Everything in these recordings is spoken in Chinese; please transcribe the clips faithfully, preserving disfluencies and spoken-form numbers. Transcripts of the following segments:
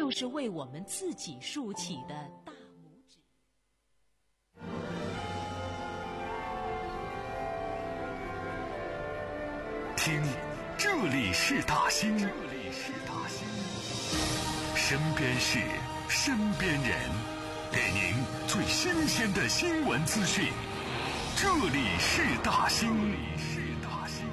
就是为我们自己竖起的大拇指。 听，这里是大兴，这里是大兴，身边事，身边人，给您最新鲜的新闻资讯。这里是大兴，这里是大兴。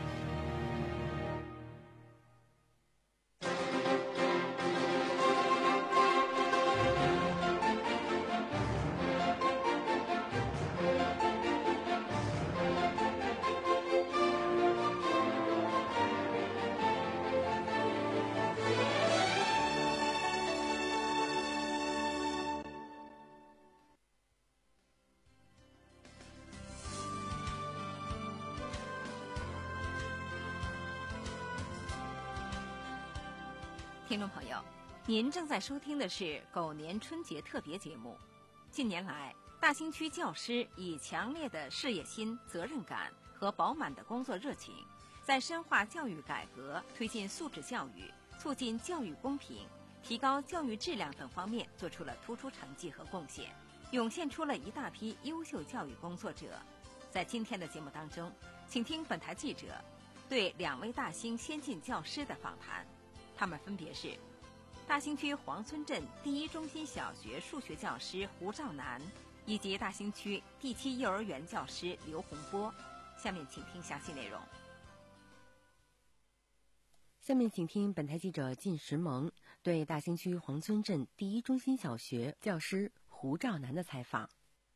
听众朋友，您正在收听的是狗年春节特别节目。近年来，大兴区教师以强烈的事业心、责任感和饱满的工作热情，在深化教育改革、推进素质教育、促进教育公平、提高教育质量等方面做出了突出成绩和贡献，涌现出了一大批优秀教育工作者。在今天的节目当中，请听本台记者对两位大兴先进教师的访谈。他们分别是大兴区黄村镇第一中心小学数学教师胡兆南，以及大兴区第七幼儿园教师刘洪波。下面请听详细内容。 下面请听本台记者靳石萌对大兴区黄村镇第一中心小学教师胡兆南的采访。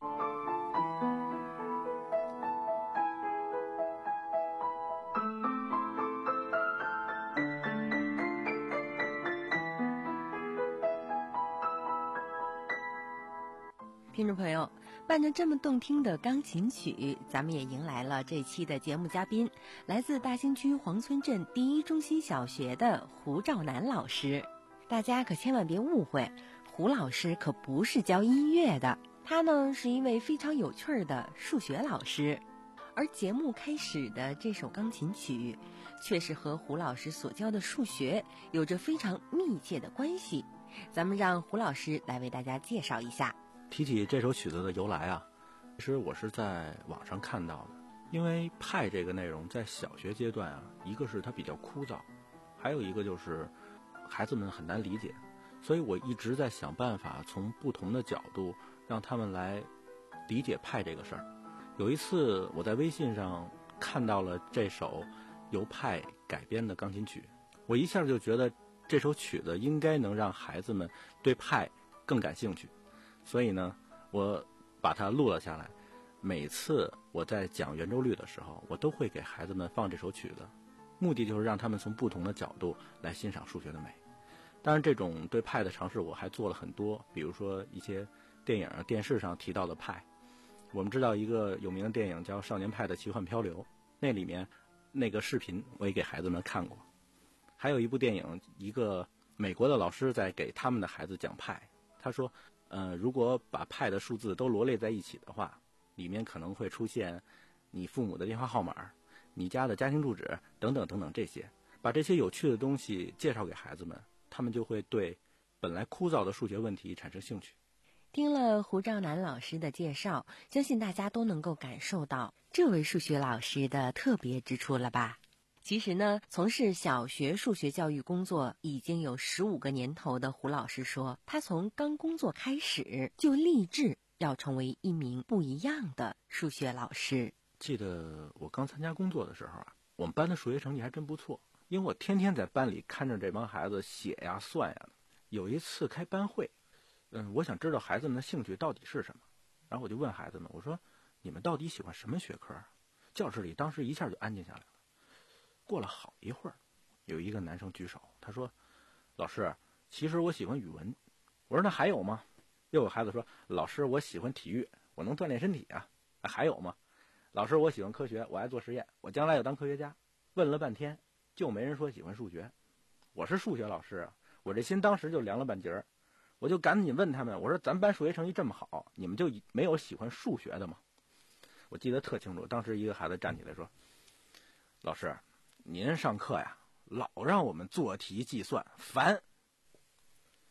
听众朋友，伴着这么动听的钢琴曲，咱们也迎来了这期的节目嘉宾，来自大兴区黄村镇第一中心小学的胡兆南老师。大家可千万别误会，胡老师可不是教音乐的，他呢是一位非常有趣的数学老师。而节目开始的这首钢琴曲，却是和胡老师所教的数学有着非常密切的关系。咱们让胡老师来为大家介绍一下。 提起这首曲子的由来啊，其实我是在网上看到的。因为派这个内容在小学阶段啊，一个是它比较枯燥，还有一个就是孩子们很难理解，所以我一直在想办法从不同的角度让他们来理解派这个事儿。有一次我在微信上看到了这首由派改编的钢琴曲，我一下就觉得这首曲子应该能让孩子们对派更感兴趣，所以呢，我把它录了下来。每次我在讲圆周率的时候，我都会给孩子们放这首曲子，目的就是让他们从不同的角度来欣赏数学的美。当然，这种对派的尝试我还做了很多，比如说一些电影、电视上提到的派。我们知道一个有名的电影叫《少年派的奇幻漂流》，那里面那个视频我也给孩子们看过。还有一部电影，一个美国的老师在给他们的孩子讲派，他说呃，如果把派的数字都罗列在一起的话，里面可能会出现你父母的电话号码、你家的家庭住址等等等等这些。把这些有趣的东西介绍给孩子们，他们就会对本来枯燥的数学问题产生兴趣。 听了胡兆南老师的介绍，相信大家都能够感受到这位数学老师的特别之处了吧？其实呢，从事小学数学教育工作已经有十五个年头的胡老师说，他从刚工作开始就立志要成为一名不一样的数学老师。 记得我刚参加工作的时候啊，我们班的数学成绩还真不错，因为我天天在班里看着这帮孩子写呀算呀的。有一次开班会，嗯，我想知道孩子们的兴趣到底是什么，然后我就问孩子们，我说你们到底喜欢什么学科？教室里当时一下就安静下来了。过了好一会儿，有一个男生举手，他说老师，其实我喜欢语文。我说那还有吗？又有孩子说老师，我喜欢体育，我能锻炼身体啊。还有吗？老师，我喜欢科学，我爱做实验，我将来要当科学家。问了半天就没人说喜欢数学。我是数学老师啊，我这心当时就凉了半截儿。我就赶紧问他们，我说咱班数学成绩这么好，你们就没有喜欢数学的吗？我记得特清楚，当时一个孩子站起来说，老师，您上课呀老让我们做题计算，烦。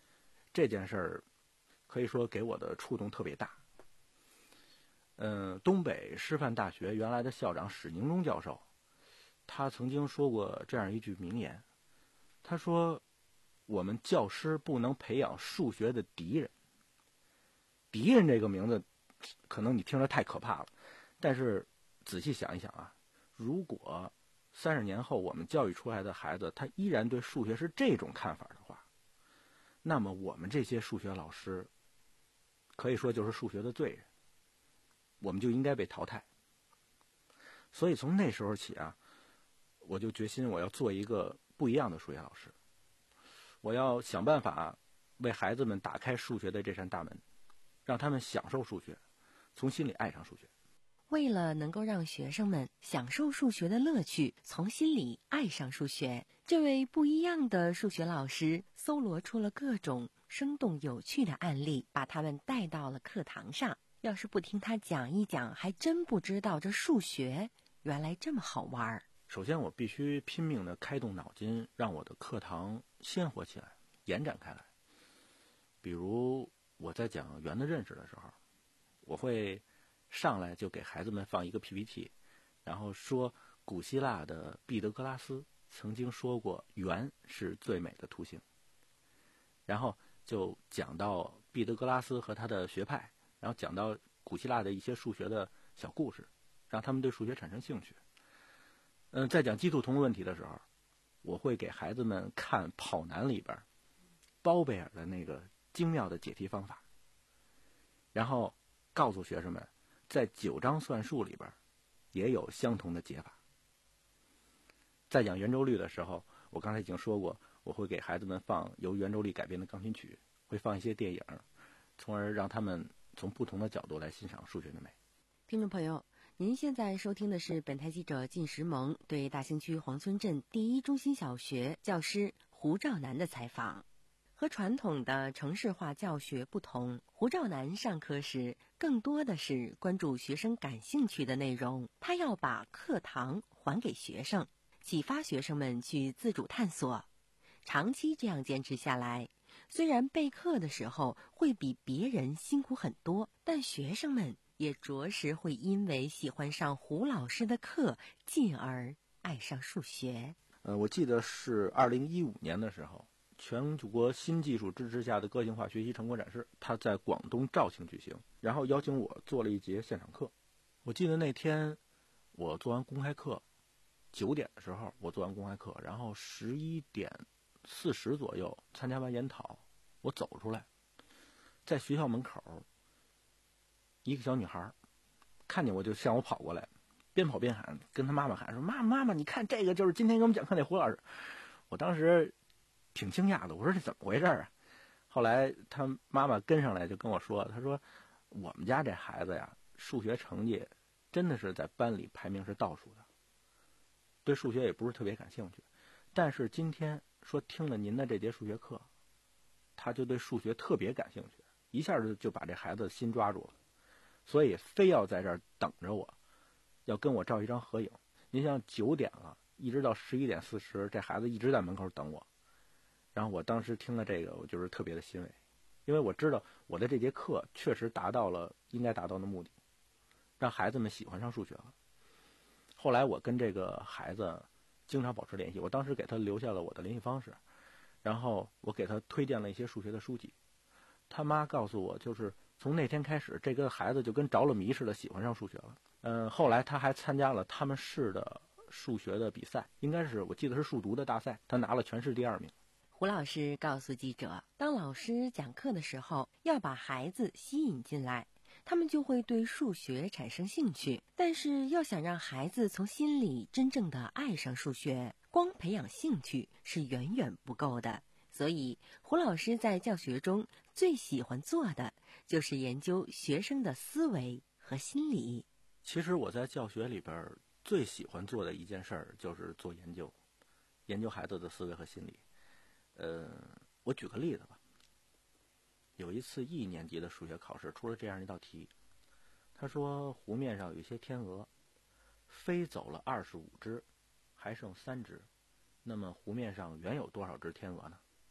这件事儿可以说给我的触动特别大。嗯，东北师范大学原来的校长史宁忠教授，他曾经说过这样一句名言，他说我们教师不能培养数学的敌人。敌人这个名字可能你听着太可怕了，但是仔细想一想啊，如果三十年后我们教育出来的孩子他依然对数学是这种看法的话，那么我们这些数学老师可以说就是数学的罪人，我们就应该被淘汰。所以从那时候起啊，我就决心我要做一个不一样的数学老师，我要想办法为孩子们打开数学的这扇大门，让他们享受数学，从心里爱上数学。 为了能够让学生们享受数学的乐趣，从心里爱上数学，这位不一样的数学老师搜罗出了各种生动有趣的案例，把他们带到了课堂上。要是不听他讲一讲，还真不知道这数学原来这么好玩。 首先我必须拼命地开动脑筋，让我的课堂鲜活起来，延展开来。比如我在讲圆的认识的时候，我会上来就给孩子们放一个 P P T， 然后说古希腊的毕德哥拉斯曾经说过圆是最美的图形，然后就讲到毕德哥拉斯和他的学派，然后讲到古希腊的一些数学的小故事，让他们对数学产生兴趣。嗯，在讲鸡兔同问题的时候，我会给孩子们看跑男里边包贝尔的那个精妙的解题方法，然后告诉学生们在九章算术里边也有相同的解法。在讲圆周率的时候，我刚才已经说过，我会给孩子们放由圆周率改编的钢琴曲，会放一些电影，从而让他们从不同的角度来欣赏数学的美。 听众朋友，您现在收听的是本台记者靳石萌对大兴区黄村镇第一中心小学教师胡兆南的采访。和传统的程式化教学不同，胡兆南上课时更多的是关注学生感兴趣的内容，他要把课堂还给学生，启发学生们去自主探索。长期这样坚持下来，虽然备课的时候会比别人辛苦很多，但学生们也着实会因为喜欢上胡老师的课，进而爱上数学。 呃，我记得是二零一五年的时候，全国新技术支持下的个性化学习成果展示，它在广东肇庆举行，然后邀请我做了一节现场课。我记得那天我做完公开课，九点的时候我做完公开课，然后十一点四十左右参加完研讨，我走出来，在学校门口，一个小女孩看见我就向我跑过来，边跑边喊，跟她妈妈喊说：“妈妈妈妈，你看这个就是今天给我们讲课那胡老师。”我当时挺惊讶的，我说这怎么回事啊？后来他妈妈跟上来就跟我说，他说我们家这孩子呀，数学成绩真的是在班里排名是倒数的，对数学也不是特别感兴趣，但是今天说听了您的这节数学课，他就对数学特别感兴趣，一下就就把这孩子心抓住了，所以非要在这儿等着我，要跟我照一张合影。您像九点了，一直到十一点四十，这孩子一直在门口等我。然后我当时听了这个，我就是特别的欣慰，因为我知道我的这节课确实达到了应该达到的目的，让孩子们喜欢上数学了。后来我跟这个孩子经常保持联系，我当时给他留下了我的联系方式，然后我给他推荐了一些数学的书籍。他妈告诉我，就是从那天开始，这个孩子就跟着了迷似的喜欢上数学了。嗯，后来他还参加了他们市的数学的比赛，应该是我记得是数独的大赛，他拿了全市第二名。 胡老师告诉记者，当老师讲课的时候，要把孩子吸引进来，他们就会对数学产生兴趣。但是要想让孩子从心里真正的爱上数学，光培养兴趣是远远不够的。所以胡老师在教学中最喜欢做的就是研究学生的思维和心理。 其实我在教学里边最喜欢做的一件事儿就是做研究，研究孩子的思维和心理。呃，我举个例子吧。有一次一年级的数学考试出了这样一道题，他说湖面上有一些天鹅，飞走了二十五只，还剩三只，那么湖面上原有多少只天鹅呢？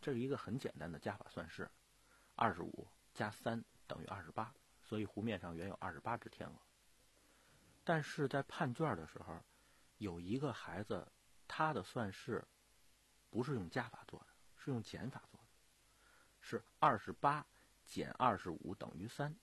这是一个很简单的加法算式，二十五加三等于二十八，所以湖面上原有二十八只天鹅。但是在判卷的时候，有一个孩子他的算式不是用加法做的，是用减法做的，是二十八减二十五等于三，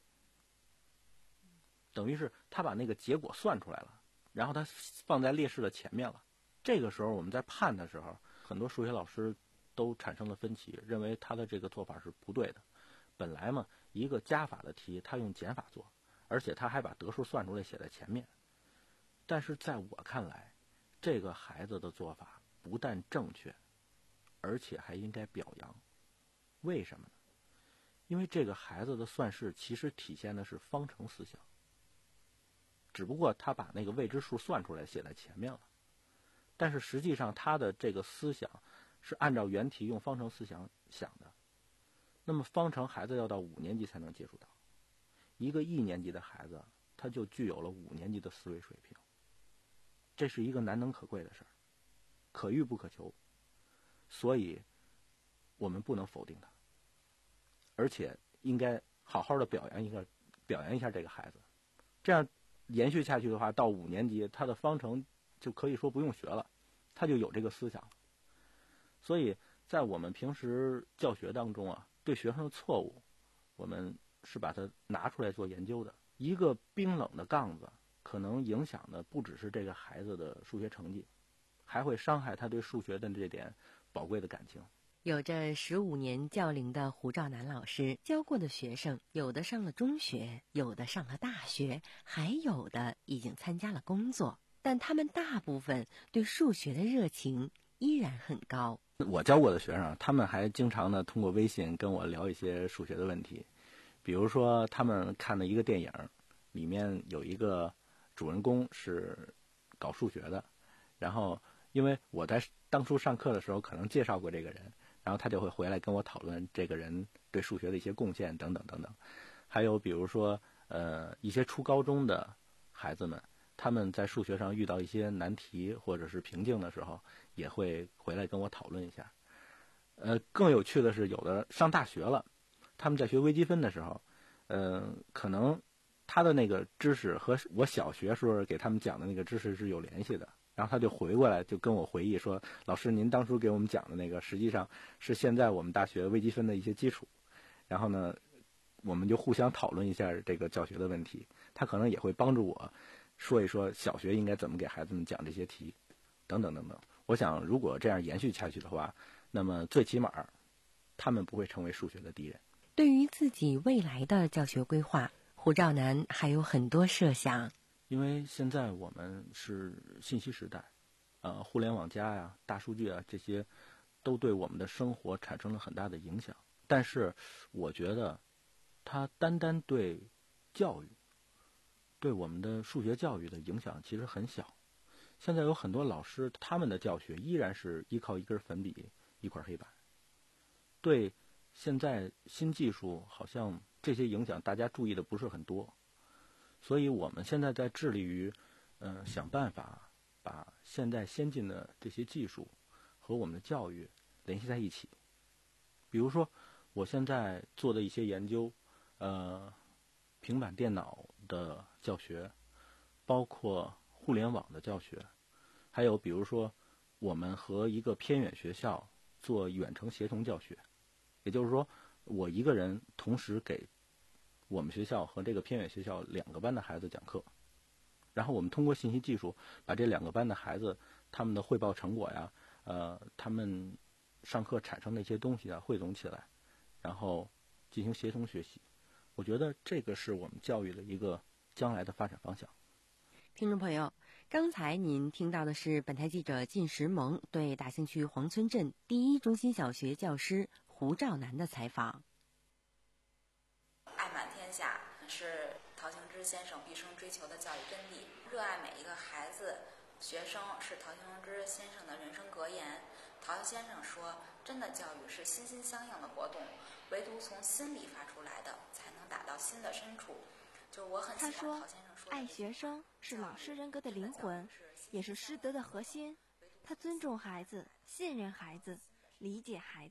等于是他把那个结果算出来了，然后他放在列式的前面了。这个时候我们在判的时候，很多数学老师都产生了分歧，认为他的这个做法是不对的。本来嘛，一个加法的题他用减法做，而且他还把得数算出来写在前面。但是在我看来，这个孩子的做法不但正确，而且还应该表扬。为什么呢？因为这个孩子的算式其实体现的是方程思想，只不过他把那个未知数算出来写在前面了，但是实际上他的这个思想是按照原题用方程思想想的。那么方程孩子要到五年级才能接触到，一个一年级的孩子他就具有了五年级的思维水平，这是一个难能可贵的事儿，可遇不可求，所以我们不能否定他，而且应该好好的表扬一个表扬一下这个孩子。这样延续下去的话，到五年级他的方程就可以说不用学了，他就有这个思想了。所以在我们平时教学当中啊，对学生的错误我们是把它拿出来做研究的。一个冰冷的杠子可能影响的不只是这个孩子的数学成绩，还会伤害他对数学的这点宝贵的感情。 有着十五年教龄的胡兆南老师教过的学生，有的上了中学，有的上了大学，还有的已经参加了工作，但他们大部分对数学的热情依然很高。 我教过的学生，他们还经常的通过微信跟我聊一些数学的问题，比如说他们看的一个电影，里面有一个主人公是搞数学的，然后因为我在当初上课的时候可能介绍过这个人，然后他就会回来跟我讨论这个人对数学的一些贡献等等等等。还有比如说呃一些初高中的孩子们，他们在数学上遇到一些难题或者是瓶颈的时候，也会回来跟我讨论一下。呃更有趣的是，有的上大学了，他们在学微积分的时候，呃可能他的那个知识和我小学时候给他们讲的那个知识是有联系的，然后他就回过来就跟我回忆说，老师您当初给我们讲的那个实际上是现在我们大学微积分的一些基础。然后呢我们就互相讨论一下这个教学的问题，他可能也会帮助我说一说小学应该怎么给孩子们讲这些题等等等等。我想如果这样延续下去的话，那么最起码他们不会成为数学的敌人。 对于自己未来的教学规划，胡兆南还有很多设想。 因为现在我们是信息时代，呃，互联网加呀、大数据啊，这些都对我们的生活产生了很大的影响。但是我觉得它单单对教育，对我们的数学教育的影响其实很小。现在有很多老师，他们的教学依然是依靠一根粉笔、一块黑板。对现在新技术，好像这些影响大家注意的不是很多。所以我们现在在致力于，呃，想办法把现在先进的这些技术和我们的教育联系在一起。比如说，我现在做的一些研究，呃，平板电脑的教学，包括互联网的教学，还有比如说，我们和一个偏远学校做远程协同教学，也就是说，我一个人同时给我们学校和这个偏远学校两个班的孩子讲课，然后我们通过信息技术把这两个班的孩子他们的汇报成果呀，呃，他们上课产生的一些东西啊汇总起来，然后进行协同学习。我觉得这个是我们教育的一个将来的发展方向。 听众朋友，刚才您听到的是本台记者靳石萌对大兴区黄村镇第一中心小学教师胡兆南的采访。 爱满天下是陶行知先生毕生追求的教育真谛，热爱每一个孩子、学生是陶行知先生的人生格言。陶先生说，真的教育是心心相印的活动，唯独从心里发出来的，才能打到心的深处。就是我很喜欢陶先生说的， 爱学生是老师人格的灵魂，也是师德的核心。他尊重孩子，信任孩子，理解孩子，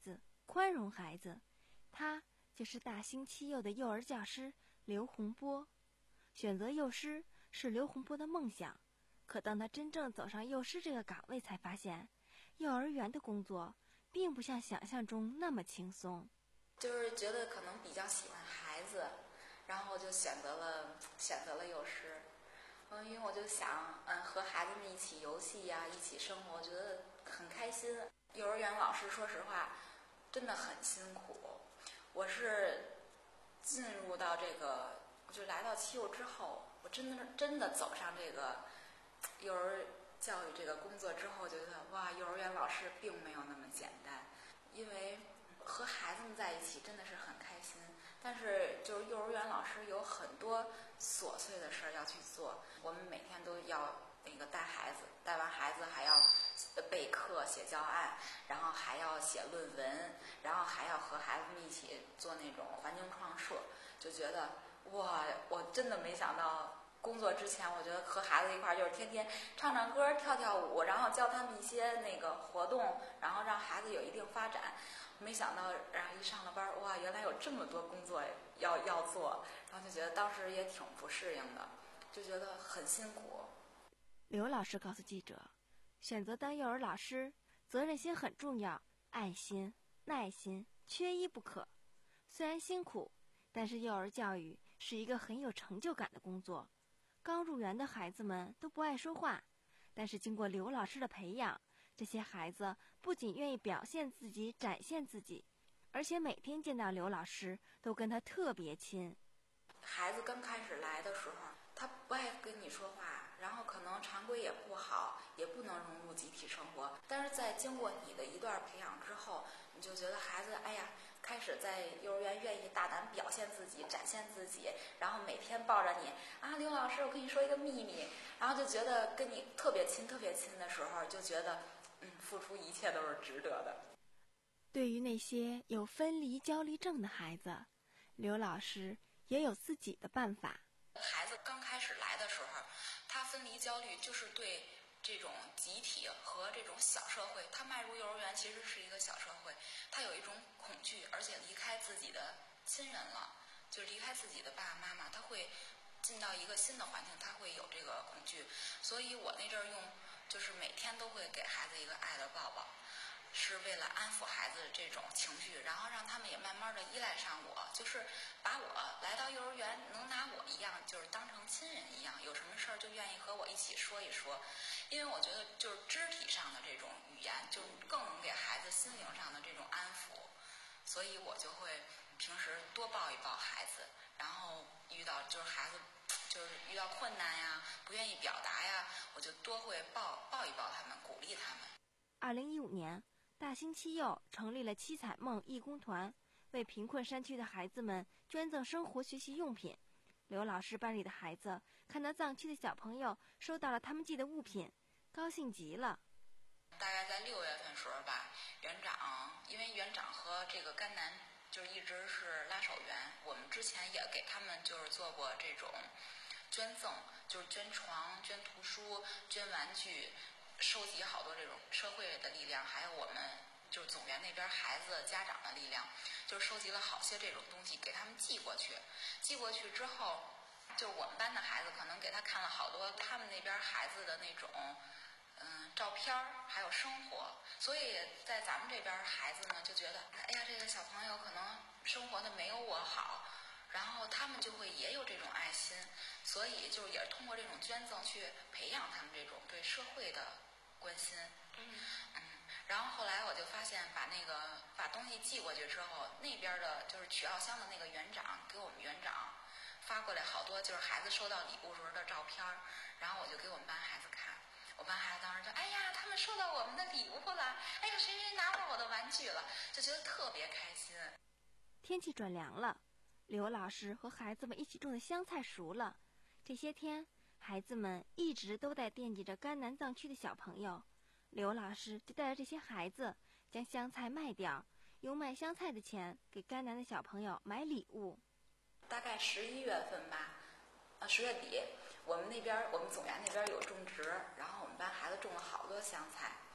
宽容孩子。他就是大兴七幼的幼儿教师刘洪波。选择幼师是刘洪波的梦想，可当他真正走上幼师这个岗位，才发现幼儿园的工作并不像想象中那么轻松。 就是觉得可能比较喜欢孩子，然后就选择了选择了幼师。嗯，因为我就想，嗯，和孩子们一起游戏呀、啊，一起生活，我觉得很开心。幼儿园老师说实话真的很辛苦。我是进入到这个，我就来到七幼之后，我真的真的走上这个幼儿教育这个工作之后，觉得哇，幼儿园老师并没有那么简单。因为和孩子们在一起真的是很开心，但是就是幼儿园老师有很多琐碎的事儿要去做，我们每天都要那个带孩子，带完孩子还要备课、写教案，然后还要写论文，然后还要和孩子们一起做那种环境创设，就觉得哇，我真的没想到。工作之前，我觉得和孩子一块儿就是天天唱唱歌、跳跳舞，然后教他们一些那个活动，然后让孩子有一定发展。没想到，然后一上了班，哇，原来有这么多工作要要做，然后就觉得当时也挺不适应的，就觉得很辛苦。 刘老师告诉记者，选择当幼儿老师，责任心很重要，爱心、耐心缺一不可。虽然辛苦，但是幼儿教育是一个很有成就感的工作。刚入园的孩子们都不爱说话，但是经过刘老师的培养，这些孩子不仅愿意表现自己、展现自己，而且每天见到刘老师都跟他特别亲。 孩子刚开始来的时候，他不爱跟你说话，然后可能常规也不好，也不能融入集体生活。但是在经过你的一段培养之后，你就觉得孩子，哎呀，开始在幼儿园愿意大胆表现自己、展现自己，然后每天抱着你啊，刘老师，我跟你说一个秘密，然后就觉得跟你特别亲、特别亲的时候，就觉得，嗯，付出一切都是值得的。 对于那些有分离焦虑症的孩子，刘老师也有自己的办法。 孩子刚开始来的时候，他分离焦虑就是对这种集体和这种小社会，他迈入幼儿园其实是一个小社会，他有一种恐惧，而且离开自己的亲人了，就离开自己的爸爸妈妈，他会进到一个新的环境，他会有这个恐惧。所以我那阵儿用，就是每天都会给孩子一个爱的抱抱，是为了安抚孩子这种情绪，然后让他们也慢慢的依赖上我，就是把我来到幼儿园能拿我一样，就是当成亲人一样，有什么事儿就愿意和我一起说一说。因为我觉得就是肢体上的这种语言，就更能给孩子心灵上的这种安抚，所以我就会平时多抱一抱孩子，然后遇到就是孩子就是遇到困难呀，不愿意表达呀，我就多会抱抱一抱他们，鼓励他们。 二零一五年。大兴七幼成立了七彩梦义工团，为贫困山区的孩子们捐赠生活学习用品。刘老师班里的孩子看到藏区的小朋友收到了他们寄的物品，高兴极了。 大概在六月份时候吧，园长因为园长和这个甘南就一直是拉手园，我们之前也给他们就是做过这种捐赠，就是捐床、捐图书、捐玩具。收集好多这种社会的力量，还有我们就是总园那边孩子家长的力量，就是收集了好些这种东西给他们寄过去。寄过去之后，就我们班的孩子可能给他看了好多他们那边孩子的那种嗯照片还有生活，所以在咱们这边孩子呢就觉得，哎呀，这个小朋友可能生活的没有我好，然后他们就会也有这种爱心，所以就也通过这种捐赠去培养他们这种对社会的关心。嗯嗯，然后后来我就发现，把那个把东西寄过去之后，那边的就是取奥箱的那个园长给我们园长发过来好多就是孩子收到礼物时候的照片，然后我就给我们班孩子看，我班孩子当时就哎呀，他们收到我们的礼物了，哎呀，谁谁拿到我的玩具了，就觉得特别开心。 天气转凉了，刘老师和孩子们一起种的香菜熟了。这些天，孩子们一直都在惦记着甘南藏区的小朋友，刘老师就带着这些孩子将香菜卖掉，用卖香菜的钱给甘南的小朋友买礼物。 大概十一月份吧，啊，十月底，我们那边我们总园那边有种植，然后我们班孩子种了好多香菜，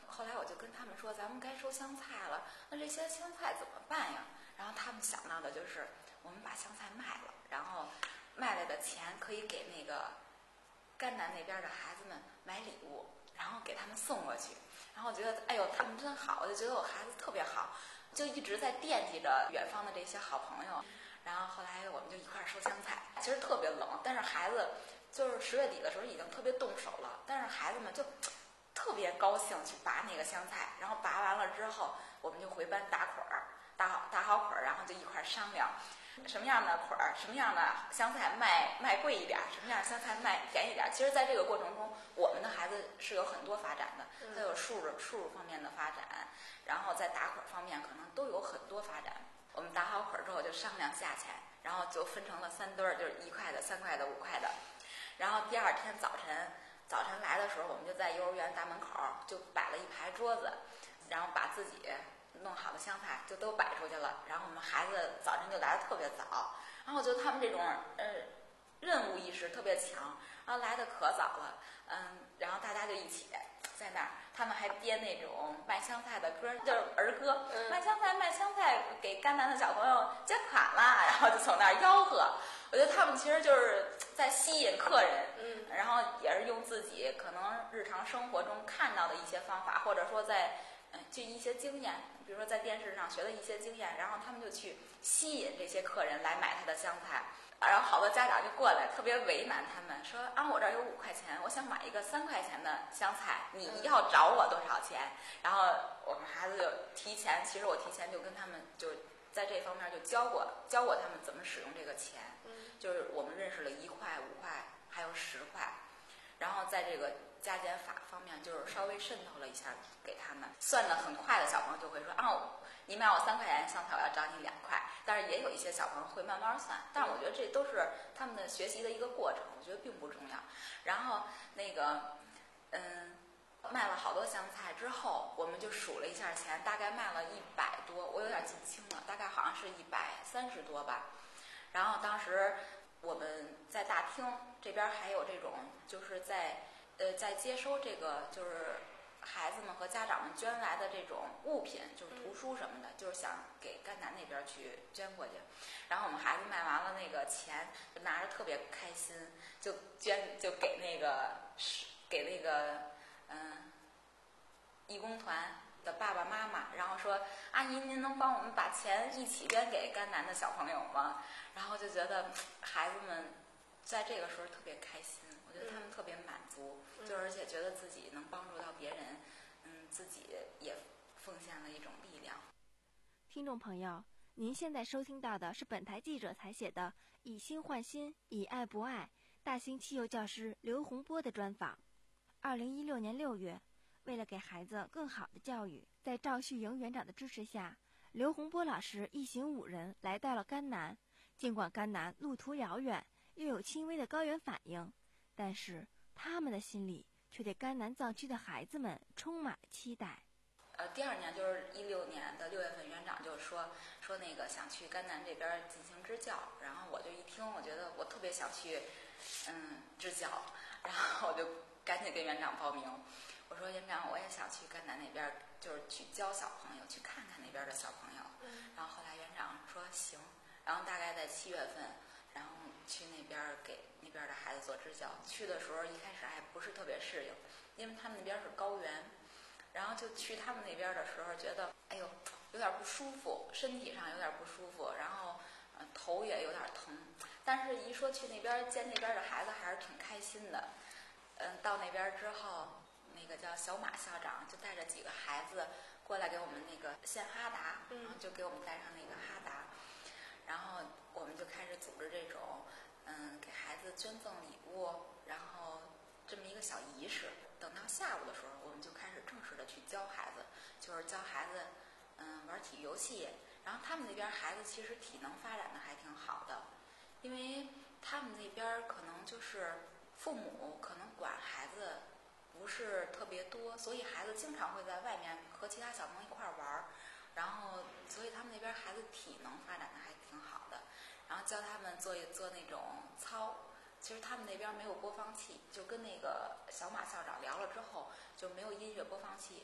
后来我就跟他们说，咱们该收香菜了，那这些香菜怎么办呀？然后他们想到的就是我们把香菜卖了，然后卖来的钱可以给那个甘南那边的孩子们买礼物，然后给他们送过去。然后我觉得哎呦他们真好，我就觉得我孩子特别好，就一直在惦记着远方的这些好朋友。然后后来我们就一块儿收香菜，其实特别冷，但是孩子就是十月底的时候已经特别动手了，但是孩子们就特别高兴去拔那个香菜，然后拔完了之后我们就回班打捆儿，打好打好捆儿，然后就一块儿商量什么样的捆儿，什么样的香菜卖卖贵一点，什么样的香菜卖便宜点。其实在这个过程中我们的孩子是有很多发展的，他有数数方面的发展，然后在打捆儿方面可能都有很多发展。我们打好捆儿之后就商量价钱，然后就分成了三堆儿，就是一块的、三块的、五块的。然后第二天早晨早晨来的时候，我们就在幼儿园大门口就摆了一排桌子，然后把自己弄好的香菜就都摆出去了。然后我们孩子早晨就来的特别早，然后我觉得他们这种呃任务意识特别强，然后来的可早了，嗯，然后大家就一起在那儿，他们还编那种卖香菜的歌，就是儿歌，嗯、卖香菜卖香菜，给甘南的小朋友捐款啦，然后就从那儿吆喝。我觉得他们其实就是在吸引客人，嗯，然后也是用自己可能日常生活中看到的一些方法，或者说在嗯就一些经验，比如说在电视上学的一些经验，然后他们就去吸引这些客人来买他的香菜。然后好多家长就过来，特别为难他们，说啊，我这儿有五块钱，我想买一个三块钱的香菜，你要找我多少钱？然后我们孩子就提前，其实我提前就跟他们就在这方面就教过教过他们怎么使用这个钱，就是我们认识了一块、五块还有十块，然后在这个加减法方面就是稍微渗透了一下给他们。算得很快的小朋友就会说啊，你买我三块钱香菜，我要找你两块。但是也有一些小朋友会慢慢算，但是我觉得这都是他们的学习的一个过程，我觉得并不重要。然后那个，嗯，卖了好多香菜之后，我们就数了一下钱，大概卖了一百多，我有点记不清了，大概好像是一百三十多吧。然后当时我们在大厅这边还有这种，就是在呃在接收这个就是孩子们和家长们捐来的这种物品，就是图书什么的，就是想给甘南那边去捐过去。然后我们孩子卖完了那个钱，就拿着特别开心，就捐就给那个给那个嗯义工团的爸爸妈妈，然后说阿姨您能帮我们把钱一起捐给甘南的小朋友吗？然后就觉得孩子们在这个时候特别开心，我觉得他们特别满足，嗯、就而且觉得自己能帮助到别人，嗯，自己也奉献了一种力量。 听众朋友，您现在收听到的是本台记者采写的《以心换心，以爱博爱》大兴七幼教师刘洪波的专访。二零一六年六月，为了给孩子更好的教育，在赵旭营园长的支持下，刘洪波老师一行五人来到了甘南。尽管甘南路途遥远，又有轻微的高原反应，但是他们的心里却对甘南藏区的孩子们充满了期待。 呃，第二年就是一六年的六月份，园长就说说那个想去甘南这边进行支教，然后我就一听，我觉得我特别想去，嗯，支教，然后我就赶紧跟园长报名。我说园长，我也想去甘南那边，就是去教小朋友，去看看那边的小朋友。然后后来园长说行。然后大概在七月份，然后去那边给那边的孩子做支教。去的时候一开始还不是特别适应，因为他们那边是高原，然后就去他们那边的时候觉得，哎呦，有点不舒服，身体上有点不舒服，然后、呃、头也有点疼。但是一说去那边见那边的孩子，还是挺开心的。嗯，到那边之后，那个叫小马校长就带着几个孩子过来给我们那个献哈达，然后就给我们带上那个哈达。然后我们就开始组织这种，嗯，给孩子捐赠礼物，然后这么一个小仪式。等到下午的时候，我们就开始正式的去教孩子，就是教孩子，嗯，玩体育游戏。然后他们那边孩子其实体能发展的还挺好的，因为他们那边可能就是父母可能管孩子不是特别多，所以孩子经常会在外面和其他小朋友一块玩。然后，所以他们那边孩子体能发展的还挺好的。然后教他们做做那种操，其实他们那边没有播放器，就跟那个小马校长聊了之后，就没有音乐播放器。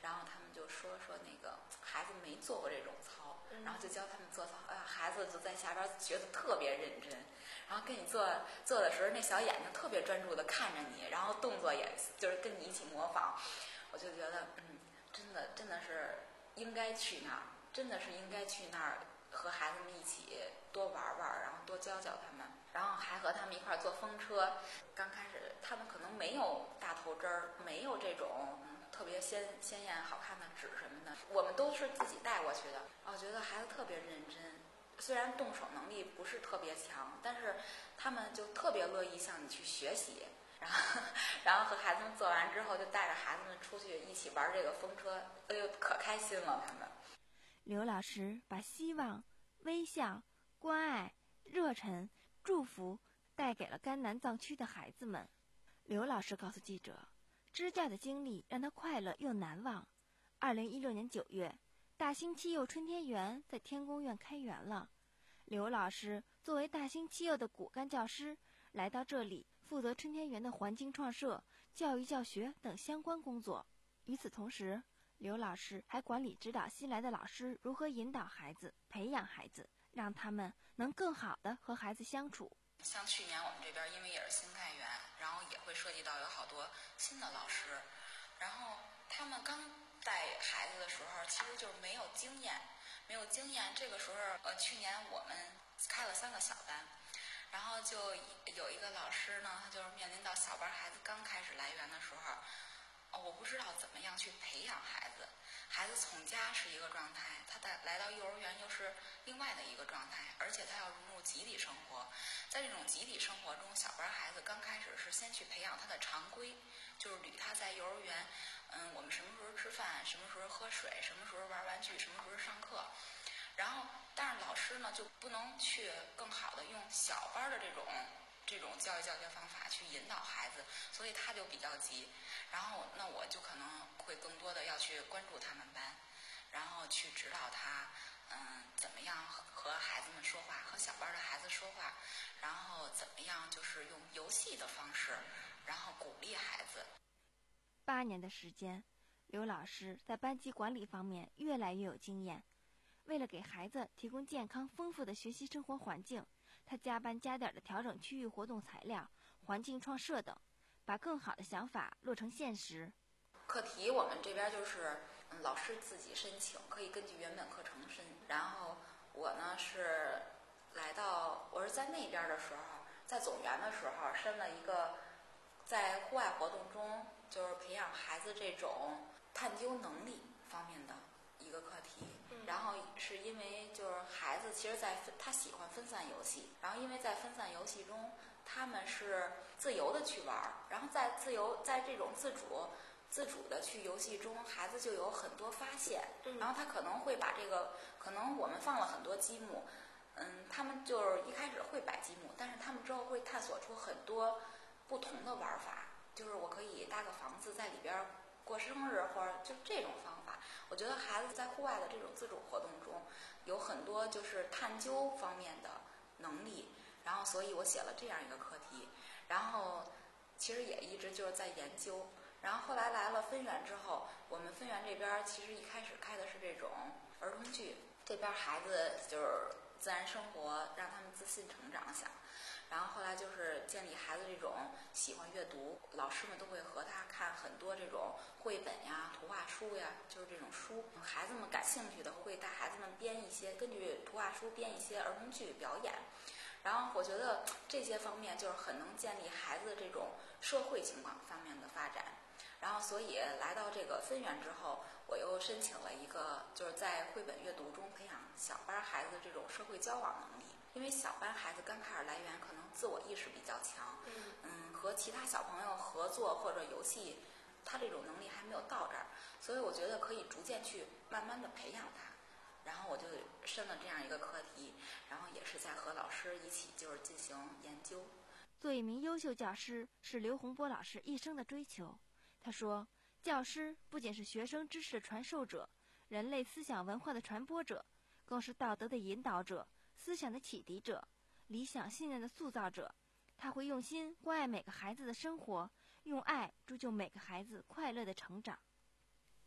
然后他们就说说那个孩子没做过这种操，然后就教他们做操，哎呀，孩子就在下边觉得特别认真，然后跟你做做的时候，那小眼睛特别专注的看着你，然后动作也就是跟你一起模仿，我就觉得嗯，真的真的是应该去那儿，真的是应该去那儿和孩子们一起多玩玩，然后多教教他们，然后还和他们一块儿坐风车。刚开始他们可能没有大头针儿，没有这种、嗯、特别鲜鲜艳好看的纸什么的，我们都是自己带过去的。我觉得孩子特别认真，虽然动手能力不是特别强，但是他们就特别乐意向你去学习。然后，然后和孩子们做完之后，就带着孩子们出去一起玩这个风车，哎呦，可开心了他们。 刘老师把希望、微笑、关爱、热忱、祝福带给了甘南藏区的孩子们。刘老师告诉记者，支教的经历让他快乐又难忘。二零一六年九月，大兴七幼春天园在天宫院开园了。刘老师作为大兴七幼的骨干教师，来到这里负责春天园的环境创设、教育教学等相关工作。与此同时，刘老师还管理指导新来的老师如何引导孩子、培养孩子，让他们能更好地和孩子相处。 像去年我们这边因为也是新开园，然后也会涉及到有好多新的老师，然后他们刚带孩子的时候其实就是没有经验，没有经验。这个时候呃，去年我们开了三个小班，然后就有一个老师呢，他就是面临到小班孩子刚开始来园的时候，哦，我不知道怎么样去培养孩子。孩子从家是一个状态，他带来到幼儿园又是另外的一个状态，而且他要融入集体生活。在这种集体生活中，小班孩子刚开始是先去培养他的常规，就是捋他在幼儿园，嗯，我们什么时候吃饭，什么时候喝水，什么时候玩玩具，什么时候上课。然后，但是老师呢就不能去更好的用小班的这种这种教育教学方法去引导孩子，所以他就比较急。然后，那我就可能会更多的要去关注他们班，然后去指导他，嗯，怎么样和孩子们说话，和小班的孩子说话，然后怎么样就是用游戏的方式，然后鼓励孩子。 八年的时间，刘老师在班级管理方面越来越有经验。为了给孩子提供健康丰富的学习生活环境，他加班加点的调整区域活动材料、环境创设等，把更好的想法落成现实。 课题我们这边就是，嗯，老师自己申请，可以根据原本课程申。然后我呢是来到，我是在那边的时候，在总园的时候申了一个，在户外活动中就是培养孩子这种探究能力方面的一个课题。然后是因为就是孩子其实在他喜欢分散游戏，然后因为在分散游戏中他们是自由的去玩，然后在自由在这种自主自主的去游戏中，孩子就有很多发现，然后他可能会把这个可能我们放了很多积木，嗯，他们就是一开始会摆积木，但是他们之后会探索出很多不同的玩法，就是我可以搭个房子在里边过生日，或者就这种方法。我觉得孩子在户外的这种自主活动中有很多就是探究方面的能力，然后所以我写了这样一个课题，然后其实也一直就是在研究。然后后来来了分园之后，我们分园这边其实一开始开的是这种儿童剧，这边孩子就是自然生活，让他们自信成长想。然后后来就是建立孩子这种喜欢阅读，老师们都会和他看很多这种绘本呀、图画书呀，就是这种书。孩子们感兴趣的会带孩子们编一些，根据图画书编一些儿童剧表演。然后我觉得这些方面就是很能建立孩子这种社会情况方面的发展。然后所以来到这个分园之后，我又申请了一个就是在绘本阅读中培养小班孩子的这种社会交往能力。因为小班孩子刚开始来园，可能自我意识比较强，嗯，和其他小朋友合作或者游戏，他这种能力还没有到这儿，所以我觉得可以逐渐去慢慢的培养他。然后我就申了这样一个课题，然后也是在和老师一起就是进行研究。 做一名优秀教师是刘洪波老师一生的追求。他说，教师不仅是学生知识的传授者，人类思想文化的传播者，更是道德的引导者，思想的启迪者，理想信念的塑造者。他会用心关爱每个孩子的生活，用爱铸就每个孩子快乐的成长。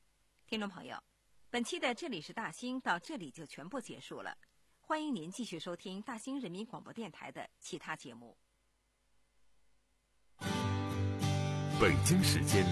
听众朋友，本期的这里是大兴到这里就全部结束了，欢迎您继续收听大兴人民广播电台的其他节目。 北京时间